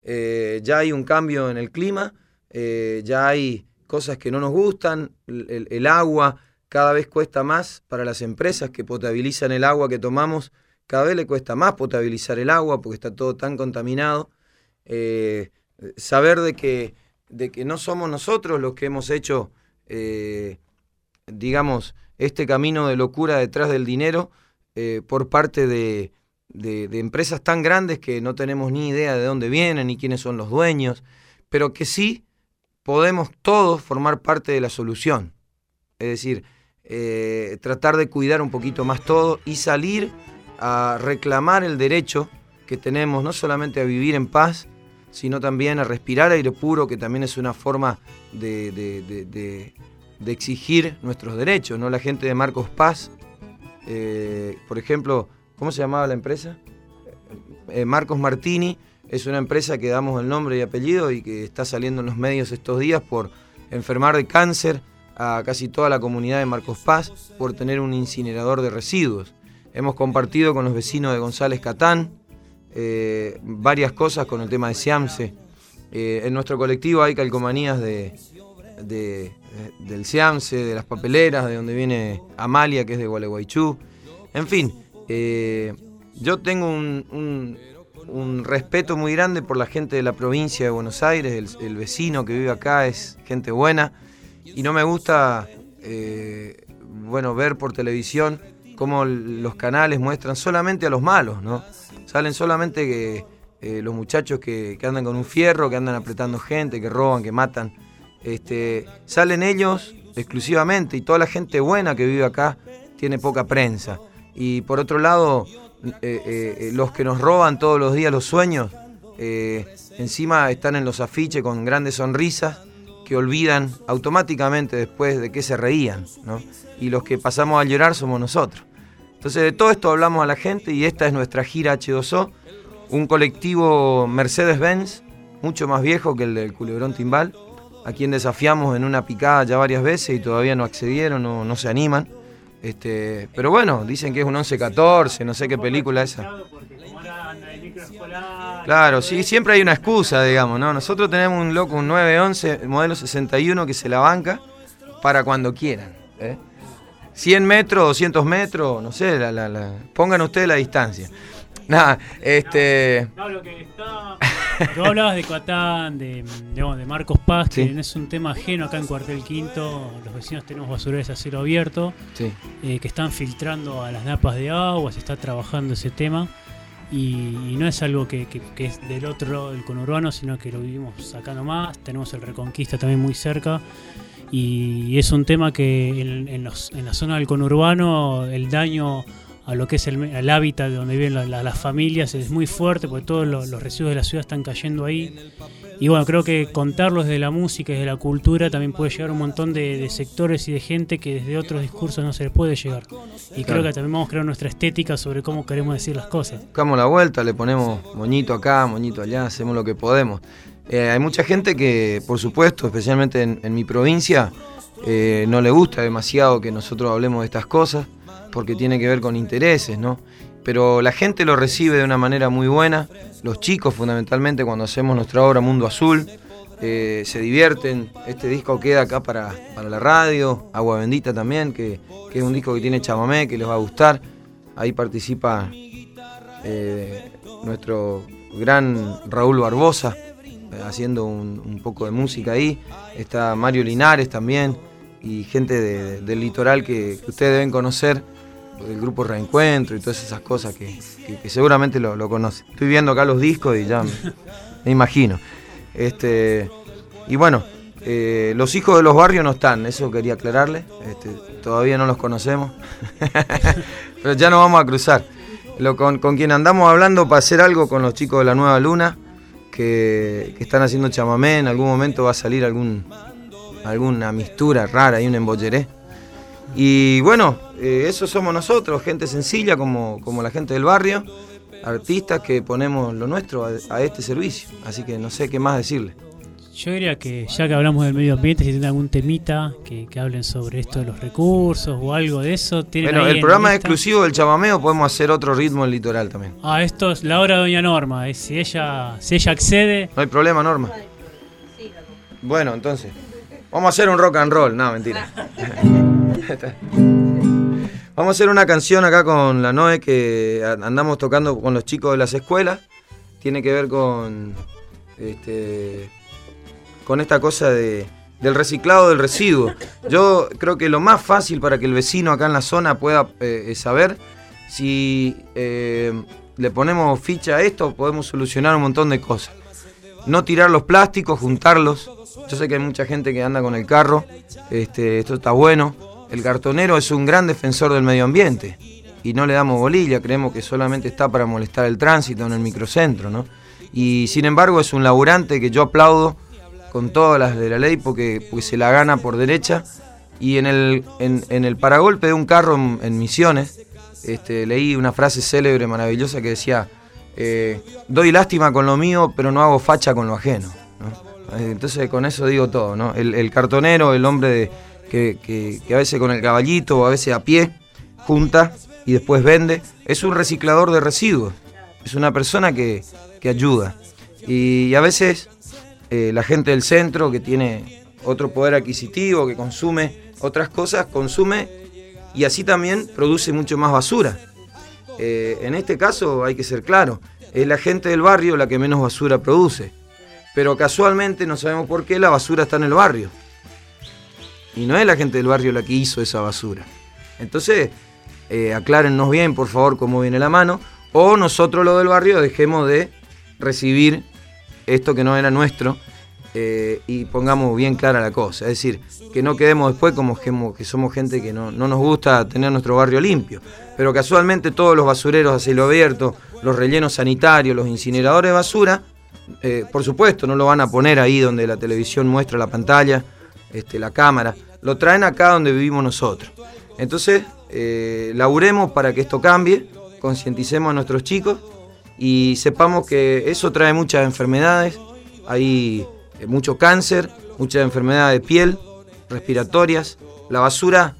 ya hay un cambio en el clima, ya hay cosas que no nos gustan, el agua cada vez cuesta más para las empresas que potabilizan el agua que tomamos, cada vez le cuesta más potabilizar el agua porque está todo tan contaminado. Saber de que no somos nosotros los que hemos hecho, digamos, este camino de locura detrás del dinero por parte de empresas tan grandes que no tenemos ni idea de dónde vienen ni quiénes son los dueños, pero que sí podemos todos formar parte de la solución. Es decir, tratar de cuidar un poquito más todo y salir a reclamar el derecho que tenemos no solamente a vivir en paz, sino también a respirar aire puro, que también es una forma de exigir nuestros derechos, ¿no? La gente de Marcos Paz, por ejemplo, ¿cómo se llamaba la empresa? Marcos Martini, es una empresa que damos el nombre y apellido y que está saliendo en los medios estos días por enfermar de cáncer a casi toda la comunidad de Marcos Paz por tener un incinerador de residuos. Hemos compartido con los vecinos de González Catán varias cosas con el tema de SEAMSE. En nuestro colectivo hay calcomanías del SEAMSE, de las papeleras, de donde viene Amalia, que es de Gualeguaychú. En fin, yo tengo un respeto muy grande por la gente de la provincia de Buenos Aires, el vecino que vive acá es gente buena, y no me gusta ver por televisión cómo los canales muestran solamente a los malos, ¿no? Salen solamente los muchachos que andan con un fierro, que andan apretando gente, que roban, que matan. Salen ellos exclusivamente, y toda la gente buena que vive acá tiene poca prensa. Y por otro lado, los que nos roban todos los días los sueños, encima están en los afiches con grandes sonrisas que olvidan automáticamente después de que se reían, ¿no? Y los que pasamos a llorar somos nosotros. Entonces de todo esto hablamos a la gente, y esta es nuestra gira H2O, un colectivo Mercedes-Benz, mucho más viejo que el del Culebrón Timbal, a quien desafiamos en una picada ya varias veces y todavía no accedieron, no se animan. Pero bueno, dicen que es un 11-14, no sé qué película es esa. Claro, sí, siempre hay una excusa, digamos, ¿no? Nosotros tenemos un 911, modelo 61, que se la banca para cuando quieran, 100 metros, 200 metros, no sé, pongan ustedes la distancia. Nada, No, lo que está... Tú hablabas de Catán, de Marcos Paz, que sí. Es un tema ajeno acá en Cuartel Quinto. Los vecinos tenemos basureros a cielo abierto, sí. Que están filtrando a las napas de agua, se está trabajando ese tema. Y no es algo que es del otro lado del conurbano, sino que lo vivimos acá nomás. Tenemos el Reconquista también muy cerca. Y es un tema que en la zona del conurbano el daño a lo que es el hábitat de donde viven las familias es muy fuerte, porque todos los residuos de la ciudad están cayendo ahí. Y bueno, creo que contarlo desde la música y desde la cultura también puede llegar a un montón de sectores y de gente que desde otros discursos no se les puede llegar. Y claro, creo que también vamos a crear nuestra estética sobre cómo queremos decir las cosas. Buscamos la vuelta, le ponemos moñito acá, moñito allá, hacemos lo que podemos. Hay mucha gente que, por supuesto, especialmente en mi provincia, no le gusta demasiado que nosotros hablemos de estas cosas, porque tiene que ver con intereses, ¿no? Pero la gente lo recibe de una manera muy buena, los chicos fundamentalmente cuando hacemos nuestra obra Mundo Azul, se divierten. Este disco queda acá para la radio, Agua Bendita también, que es un disco que tiene chamamé, que les va a gustar. Ahí participa nuestro gran Raúl Barbosa, haciendo un poco de música ahí. Está Mario Linares también, y gente del litoral que ustedes deben conocer, el grupo Reencuentro y todas esas cosas que seguramente lo conocen. Estoy viendo acá los discos y ya me imagino. Y bueno, los hijos de los barrios no están, eso quería aclararle. Todavía no los conocemos, pero ya nos vamos a cruzar. Con quien andamos hablando para hacer algo con los chicos de la Nueva Luna, que están haciendo chamamé. En algún momento va a salir alguna mistura rara y un embolleré. Y bueno, eso somos nosotros, gente sencilla como la gente del barrio, artistas que ponemos lo nuestro a este servicio. Así que no sé qué más decirle. Yo diría que ya que hablamos del medio ambiente, si tienen algún temita que hablen sobre esto de los recursos o algo de eso. Bueno, el programa es exclusivo del chamameo, podemos hacer otro ritmo en Litoral también. Esto es la hora de doña Norma, si ella accede. No hay problema, Norma. Bueno, entonces, vamos a hacer un rock and roll. No, mentira. Vamos a hacer una canción acá con la Noe que andamos tocando con los chicos de las escuelas. Tiene que ver con esta cosa del reciclado del residuo. Yo creo que lo más fácil para que el vecino acá en la zona pueda saber, si le ponemos ficha a esto, podemos solucionar un montón de cosas. No tirar los plásticos, juntarlos. Yo sé que hay mucha gente que anda con el carro, esto está bueno. El cartonero es un gran defensor del medio ambiente y no le damos bolilla, creemos que solamente está para molestar el tránsito en el microcentro, ¿no? Y sin embargo es un laburante que yo aplaudo con todas las de la ley porque se la gana por derecha. Y en el paragolpe de un carro en Misiones, leí una frase célebre, maravillosa, que decía: doy lástima con lo mío, pero no hago facha con lo ajeno, ¿no? Entonces con eso digo todo, ¿no? El cartonero, el hombre que a veces con el caballito o a veces a pie junta y después vende, es un reciclador de residuos, es una persona que ayuda. Y a veces la gente del centro, que tiene otro poder adquisitivo, que consume otras cosas, consume y así también produce mucho más basura. En este caso hay que ser claro, es la gente del barrio la que menos basura produce, pero casualmente, no sabemos por qué, la basura está en el barrio. Y no es la gente del barrio la que hizo esa basura. Entonces, aclárennos bien, por favor, cómo viene la mano, o nosotros los del barrio dejemos de recibir esto que no era nuestro, y pongamos bien clara la cosa. Es decir, que no quedemos después como que somos gente que no nos gusta tener nuestro barrio limpio. Pero casualmente todos los basureros a cielo abierto, los rellenos sanitarios, los incineradores de basura, por supuesto, no lo van a poner ahí donde la televisión muestra la pantalla, la cámara, lo traen acá donde vivimos nosotros. Entonces, laburemos para que esto cambie, concienticemos a nuestros chicos y sepamos que eso trae muchas enfermedades. Hay mucho cáncer, muchas enfermedades de piel, respiratorias. La basura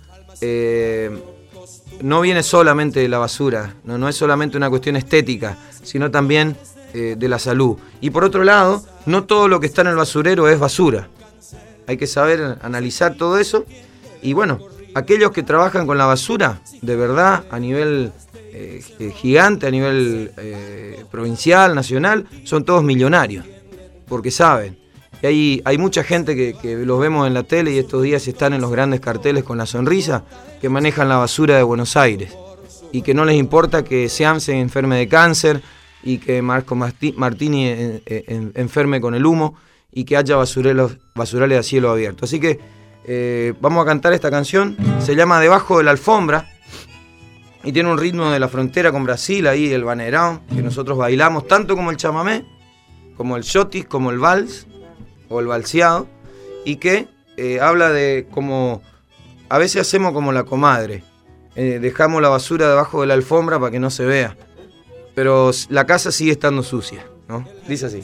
no viene solamente de la basura, no es solamente una cuestión estética, sino también de la salud. Y por otro lado, no todo lo que está en el basurero es basura. Hay que saber analizar todo eso. Y bueno, aquellos que trabajan con la basura, de verdad, a nivel gigante, a nivel provincial, nacional, son todos millonarios, porque saben. Y hay mucha gente que los vemos en la tele y estos días están en los grandes carteles con la sonrisa, que manejan la basura de Buenos Aires y que no les importa que Seam se enferme de cáncer y que Marco Martini enferme con el humo y que haya basurales a cielo abierto. Así que vamos a cantar esta canción, se llama Debajo de la Alfombra y tiene un ritmo de la frontera con Brasil, ahí el baneirão, que nosotros bailamos tanto como el chamamé, como el xotis, como el vals o el valseado, y que habla de como a veces hacemos como la comadre, dejamos la basura debajo de la alfombra para que no se vea, pero la casa sigue estando sucia, ¿no? Dice así.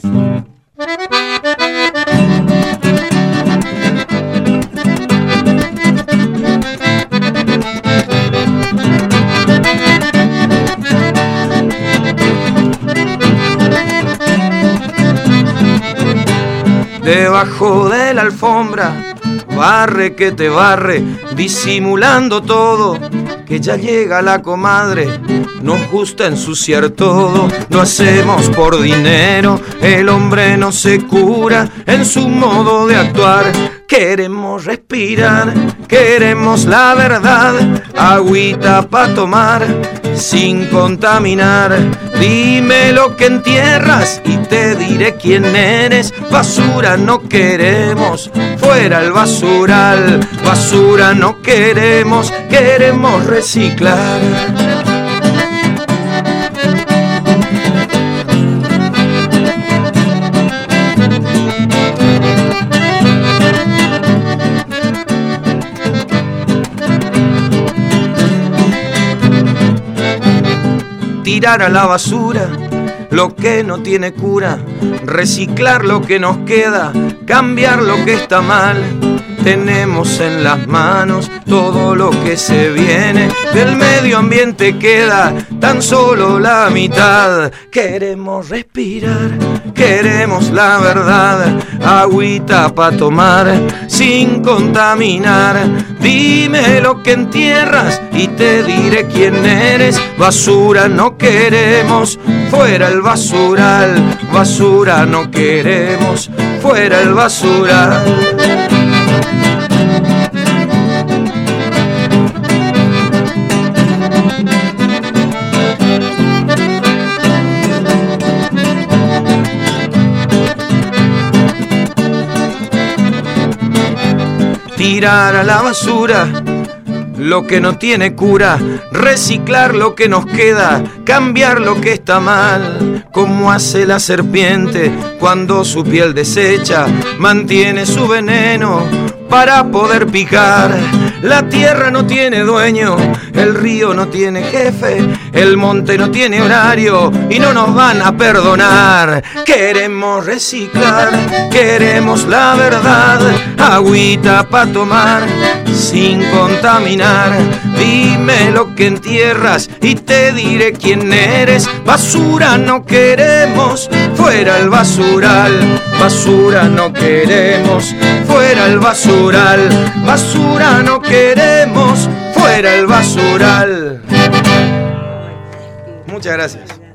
Debajo de la alfombra, barre que te barre, disimulando todo, que ya llega la comadre. Nos gusta ensuciar todo, lo hacemos por dinero, el hombre no se cura en su modo de actuar. Queremos respirar, queremos la verdad, agüita pa' tomar, sin contaminar. Dime lo que entierras y te diré quién eres. Basura no queremos, fuera el basural. Basura no queremos, queremos reciclar. Tirar a la basura lo que no tiene cura, reciclar lo que nos queda, cambiar lo que está mal. Tenemos en las manos todo lo que se viene, del medio ambiente queda tan solo la mitad. Queremos respirar, queremos la verdad, agüita pa' tomar sin contaminar. Dime lo que entierras y te diré quién eres. Basura no queremos, fuera el basural. Basura no queremos, fuera el basural. Tirar a la basura lo que no tiene cura, reciclar lo que nos queda, cambiar lo que está mal. Como hace la serpiente cuando su piel desecha, mantiene su veneno para poder picar. La tierra no tiene dueño, el río no tiene jefe, el monte no tiene horario y no nos van a perdonar. Queremos reciclar, queremos la verdad, agüita pa' tomar sin contaminar. Dime lo que entierras y te diré quién eres. Basura no queremos, fuera el basural. Basura no queremos, fuera el basural. Basura no queremos, fuera el basural. Muchas gracias.